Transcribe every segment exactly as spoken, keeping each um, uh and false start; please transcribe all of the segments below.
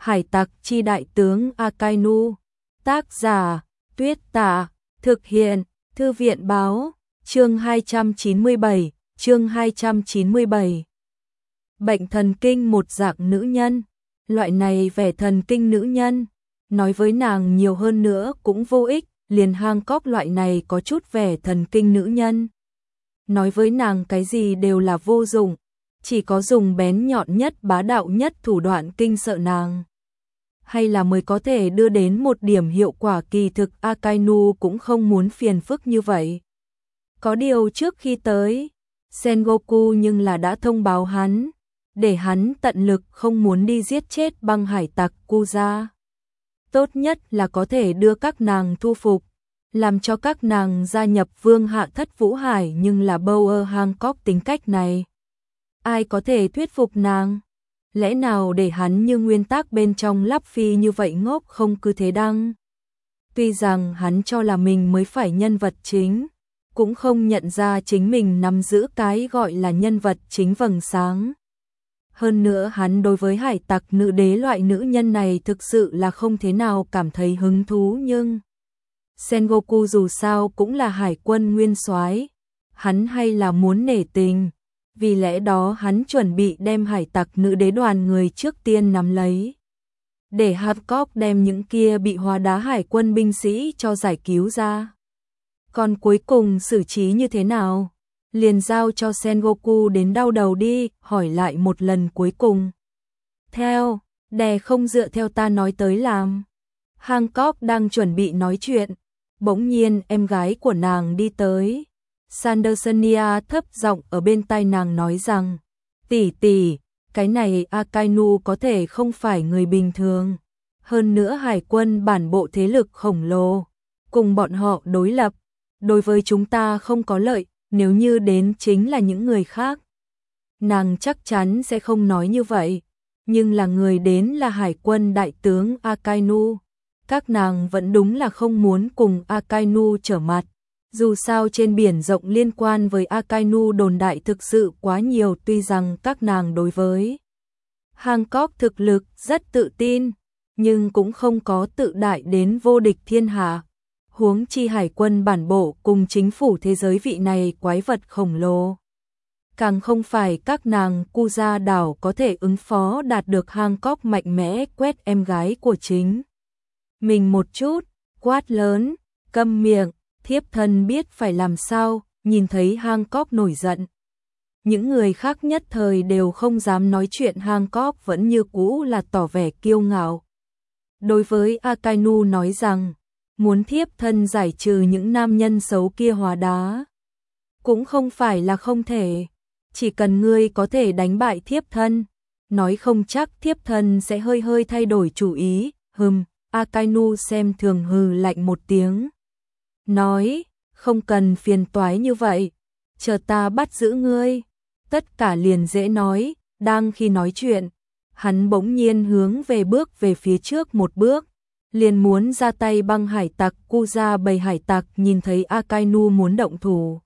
Hải tặc chi đại tướng Akainu. Tác giả Tuyết Tả. Thực hiện Thư viện báo. Chương hai trăm chín mươi bảy. Chương hai trăm chín mươi bảy. Bệnh thần kinh một dạng nữ nhân. Loại này vẻ thần kinh nữ nhân, nói với nàng nhiều hơn nữa cũng vô ích, liền Hancock loại này có chút vẻ thần kinh nữ nhân. Nói với nàng cái gì đều là vô dụng, chỉ có dùng bén nhọn nhất bá đạo nhất thủ đoạn kinh sợ nàng. Hay là mới có thể đưa đến một điểm hiệu quả, kỳ thực Akainu cũng không muốn phiền phức như vậy. Có điều trước khi tới, Sengoku nhưng là đã thông báo hắn, để hắn tận lực không muốn đi giết chết băng hải tặc Kuza. Tốt nhất là có thể đưa các nàng thu phục, làm cho các nàng gia nhập vương hạ thất vũ hải, nhưng là Bower Hancock tính cách này, ai có thể thuyết phục nàng? Lẽ nào để hắn như nguyên tắc bên trong Lắp Phi như vậy ngốc không cứ thế đăng? Tuy rằng hắn cho là mình mới phải nhân vật chính, cũng không nhận ra chính mình nắm giữ cái gọi là nhân vật chính vầng sáng. Hơn nữa hắn đối với hải tặc nữ đế loại nữ nhân này thực sự là không thế nào cảm thấy hứng thú, nhưng Sengoku dù sao cũng là hải quân nguyên soái, hắn hay là muốn nể tình, vì lẽ đó hắn chuẩn bị đem hải tặc nữ đế đoàn người trước tiên nắm lấy, để Hancock đem những kia bị hóa đá hải quân binh sĩ cho giải cứu ra. Còn cuối cùng xử trí như thế nào? Liền giao cho Sengoku đến đau đầu đi, hỏi lại một lần cuối cùng. Theo, đè không dựa theo ta nói tới làm. Hancock đang chuẩn bị nói chuyện, bỗng nhiên em gái của nàng đi tới. Sandersonia thấp giọng ở bên tai nàng nói rằng, tỷ tỷ, cái này Akainu có thể không phải người bình thường. Hơn nữa hải quân bản bộ thế lực khổng lồ, cùng bọn họ đối lập, đối với chúng ta không có lợi. Nếu như đến chính là những người khác, nàng chắc chắn sẽ không nói như vậy. Nhưng là người đến là hải quân đại tướng Akainu, các nàng vẫn đúng là không muốn cùng Akainu trở mặt. Dù sao trên biển rộng liên quan với Akainu đồn đại thực sự quá nhiều, tuy rằng các nàng đối với Hancock thực lực rất tự tin, nhưng cũng không có tự đại đến vô địch thiên hạ. Huống chi hải quân bản bộ cùng chính phủ thế giới vị này quái vật khổng lồ, càng không phải các nàng Kuza đảo có thể ứng phó, đạt được. Hancock mạnh mẽ quét em gái của chính mình một chút, quát lớn, câm miệng, thiếp thân biết phải làm sao. Nhìn thấy Hancock nổi giận, những người khác nhất thời đều không dám nói chuyện. Hancock vẫn như cũ là tỏ vẻ kiêu ngạo, đối với Akainu nói rằng, muốn thiếp thân giải trừ những nam nhân xấu kia hóa đá, cũng không phải là không thể, chỉ cần ngươi có thể đánh bại thiếp thân, nói không chắc thiếp thân sẽ hơi hơi thay đổi chủ ý. Hừm, Akainu xem thường hừ lạnh một tiếng, nói, không cần phiền toái như vậy, chờ ta bắt giữ ngươi, tất cả liền dễ nói. Đang khi nói chuyện, hắn bỗng nhiên hướng về bước về phía trước một bước, liền muốn ra tay băng hải tặc Kuza. Bầy hải tặc nhìn thấy Akainu muốn động thủ,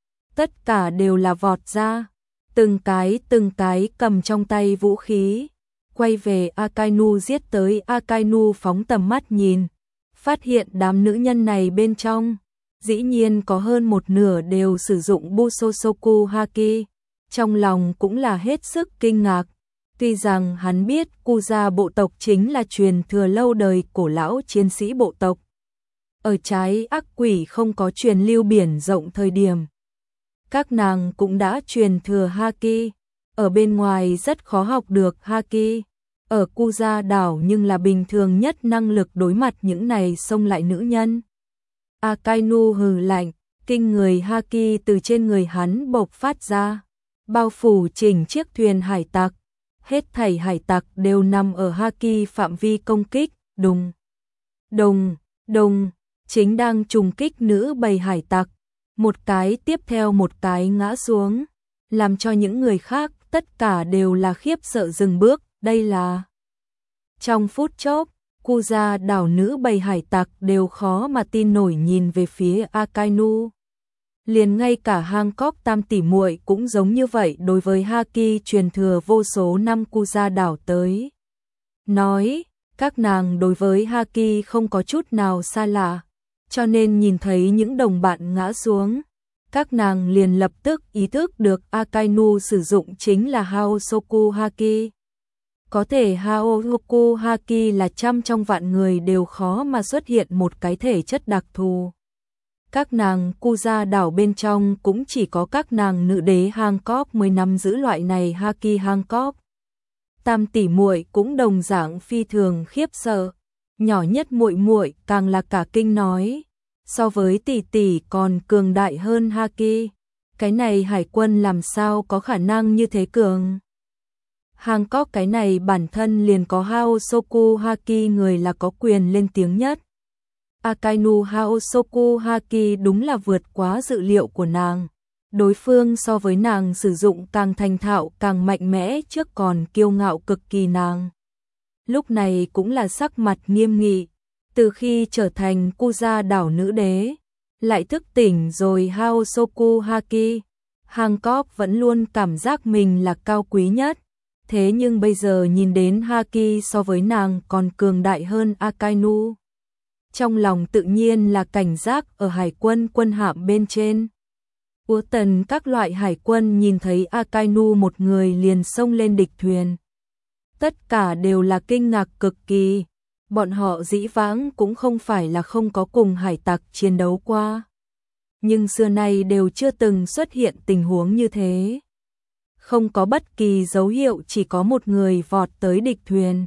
tất cả đều là vọt ra, từng cái từng cái cầm trong tay vũ khí, quay về Akainu giết tới. Akainu phóng tầm mắt nhìn, phát hiện đám nữ nhân này bên trong, dĩ nhiên có hơn một nửa đều sử dụng Busosoku Haki, trong lòng cũng là hết sức kinh ngạc. Tuy rằng hắn biết Kuza bộ tộc chính là truyền thừa lâu đời cổ lão chiến sĩ bộ tộc, ở trái ác quỷ không có truyền lưu biển rộng thời điểm, các nàng cũng đã truyền thừa Haki, ở bên ngoài rất khó học được Haki, ở Kuza đảo nhưng là bình thường nhất năng lực đối mặt những này xông lại nữ nhân. Akainu hừ lạnh, kinh người Haki từ trên người hắn bộc phát ra, bao phủ chỉnh chiếc thuyền hải tặc. Hết thảy hải tặc đều nằm ở Haki phạm vi công kích. Đùng, đùng, đùng, chính đang trùng kích nữ bầy hải tặc, một cái tiếp theo một cái ngã xuống, làm cho những người khác tất cả đều là khiếp sợ dừng bước. Đây là trong phút chốc, Kuza đảo nữ bầy hải tặc đều khó mà tin nổi nhìn về phía Akainu. Liền ngay cả Hancock tam tỷ muội cũng giống như vậy đối với Haki truyền thừa vô số năm Kuza đảo tới. Nói, Các nàng đối với Haki không có chút nào xa lạ, cho nên nhìn thấy những đồng bạn ngã xuống, các nàng liền lập tức ý thức được Akainu sử dụng chính là Haosoku Haki. Có thể Haosoku Haki là trăm trong vạn người đều khó mà xuất hiện một cái thể chất đặc thù. Các nàng Kuja đảo bên trong cũng chỉ có các nàng nữ đế Hancock mới nắm giữ loại này Haki Hancock. Tam tỷ muội cũng đồng dạng phi thường khiếp sợ, nhỏ nhất muội muội càng là cả kinh nói, so với tỷ tỷ còn cường đại hơn Haki, cái này hải quân làm sao có khả năng như thế cường. Hancock cái này bản thân liền có Haosoku Haki người là có quyền lên tiếng nhất. Akainu Haosoku Haki đúng là vượt quá dự liệu của nàng. Đối phương so với nàng sử dụng càng thành thạo càng mạnh mẽ trước còn kiêu ngạo cực kỳ nàng. Lúc này cũng là sắc mặt nghiêm nghị. Từ khi trở thành Kuja đảo nữ đế, lại thức tỉnh rồi Haosoku Haki, Hancock vẫn luôn cảm giác mình là cao quý nhất. Thế nhưng bây giờ nhìn đến Haki so với nàng còn cường đại hơn Akainu. Trong lòng tự nhiên là cảnh giác ở hải quân quân hạm bên trên. Ủa tần các loại hải quân nhìn thấy Akainu một người liền xông lên địch thuyền. Tất cả đều là kinh ngạc cực kỳ. Bọn họ dĩ vãng cũng không phải là không có cùng hải tặc chiến đấu qua. Nhưng xưa nay đều chưa từng xuất hiện tình huống như thế. Không có bất kỳ dấu hiệu chỉ có một người vọt tới địch thuyền.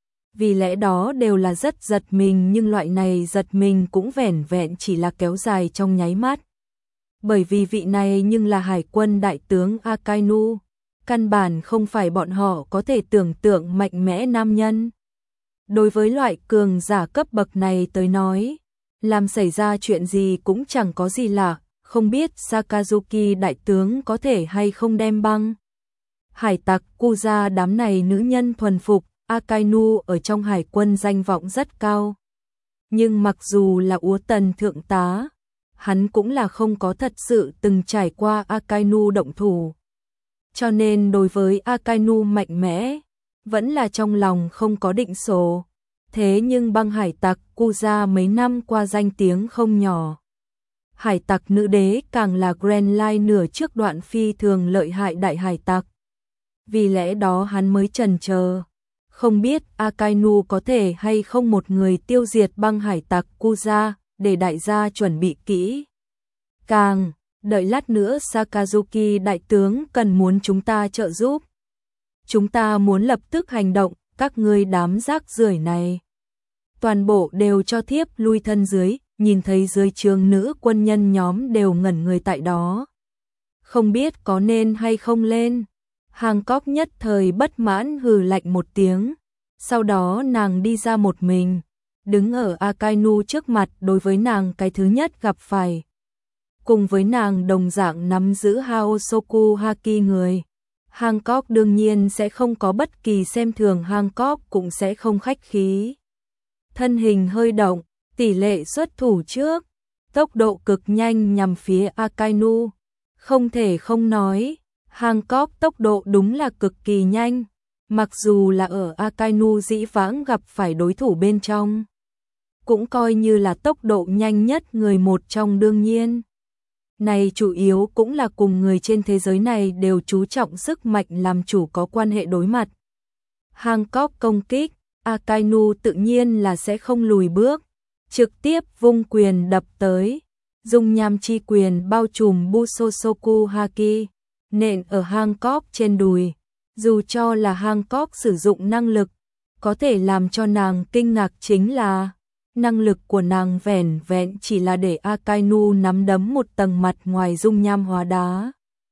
Vì lẽ đó đều là rất giật mình, nhưng loại này giật mình cũng vẻn vẹn chỉ là kéo dài trong nháy mắt. Bởi vì vị này nhưng là hải quân đại tướng Akainu, căn bản không phải bọn họ có thể tưởng tượng mạnh mẽ nam nhân. Đối với loại cường giả cấp bậc này tới nói, làm xảy ra chuyện gì cũng chẳng có gì lạ, không biết Sakazuki đại tướng có thể hay không đem băng. Hải tặc Kuja đám này nữ nhân thuần phục, Akainu ở trong hải quân danh vọng rất cao. Nhưng mặc dù là úa tần thượng tá, hắn cũng là không có thật sự từng trải qua Akainu động thủ. Cho nên đối với Akainu mạnh mẽ, vẫn là trong lòng không có định số. Thế nhưng băng hải tặc Kuja mấy năm qua danh tiếng không nhỏ. Hải tặc nữ đế càng là Grand Line nửa trước đoạn phi thường lợi hại đại hải tặc. Vì lẽ đó hắn mới chần chờ, không biết Akainu có thể hay không một người tiêu diệt băng hải tặc Kuja, để đại gia chuẩn bị kỹ. Càng, đợi lát nữa Sakazuki đại tướng cần muốn chúng ta trợ giúp. Chúng ta muốn lập tức hành động, các ngươi đám rác rưởi này. Toàn bộ đều cho thiếp lui thân dưới, nhìn thấy dưới trướng nữ quân nhân nhóm đều ngẩn người tại đó. Không biết có nên hay không lên. Hancock nhất thời bất mãn hừ lạnh một tiếng. Sau đó nàng đi ra một mình, đứng ở Akainu trước mặt. Đối với nàng cái thứ nhất gặp phải, cùng với nàng đồng dạng nắm giữ Haosoku Haki người, Hancock đương nhiên sẽ không có bất kỳ xem thường, Hancock cũng sẽ không khách khí. Thân hình hơi động, tỷ lệ xuất thủ trước, tốc độ cực nhanh nhằm phía Akainu. Không thể không nói, Hancock tốc độ đúng là cực kỳ nhanh. Mặc dù là ở Akainu dĩ vãng gặp phải đối thủ bên trong, cũng coi như là tốc độ nhanh nhất người một trong, đương nhiên. Này chủ yếu cũng là cùng người trên thế giới này đều chú trọng sức mạnh làm chủ có quan hệ đối mặt. Hancock công kích, Akainu tự nhiên là sẽ không lùi bước, trực tiếp vung quyền đập tới. Dung nham chi quyền bao trùm Busosoku Haki, nện ở Hancock trên đùi. Dù cho là Hancock sử dụng năng lực, có thể làm cho nàng kinh ngạc chính là năng lực của nàng vẻn vẹn chỉ là để Akainu nắm đấm một tầng mặt ngoài dung nham hóa đá.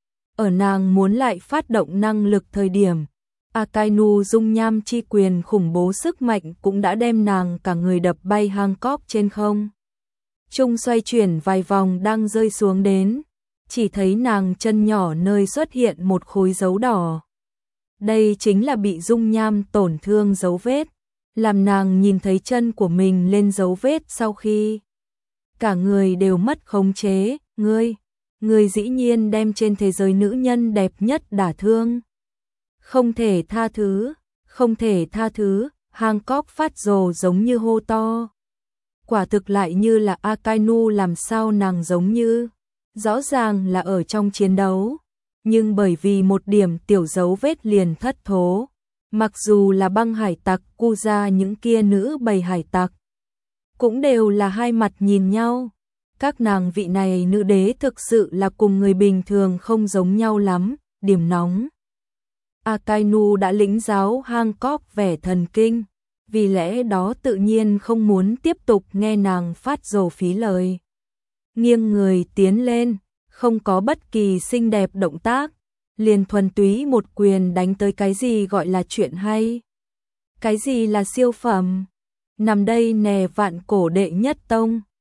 Ở nàng muốn lại phát động năng lực thời điểm, Akainu dung nham chi quyền khủng bố sức mạnh cũng đã đem nàng cả người đập bay Hancock trên không. Trung xoay chuyển vài vòng đang rơi xuống đến, chỉ thấy nàng chân nhỏ nơi xuất hiện một khối dấu đỏ. Đây chính là bị dung nham tổn thương dấu vết, làm nàng nhìn thấy chân của mình lên dấu vết sau khi cả người đều mất khống chế. Ngươi, ngươi dĩ nhiên đem trên thế giới nữ nhân đẹp nhất đả thương. Không thể tha thứ, không thể tha thứ. Hancock phát rồ giống như hô to. Quả thực lại như là Akainu, làm sao nàng giống như, rõ ràng là ở trong chiến đấu, nhưng bởi vì một điểm tiểu dấu vết liền thất thố. Mặc dù là băng hải tặc Kuja, những kia nữ bầy hải tặc cũng đều là hai mặt nhìn nhau. Các nàng vị này nữ đế thực sự là cùng người bình thường không giống nhau lắm. Điểm nóng, Akainu đã lĩnh giáo Hancock vẻ thần kinh, vì lẽ đó tự nhiên không muốn tiếp tục nghe nàng phát rồ phí lời. Nghiêng người tiến lên, không có bất kỳ xinh đẹp động tác, liền thuần túy một quyền đánh tới. Cái gì gọi là chuyện hay? Cái gì là siêu phẩm? Nằm đây nè, vạn cổ đệ nhất tông,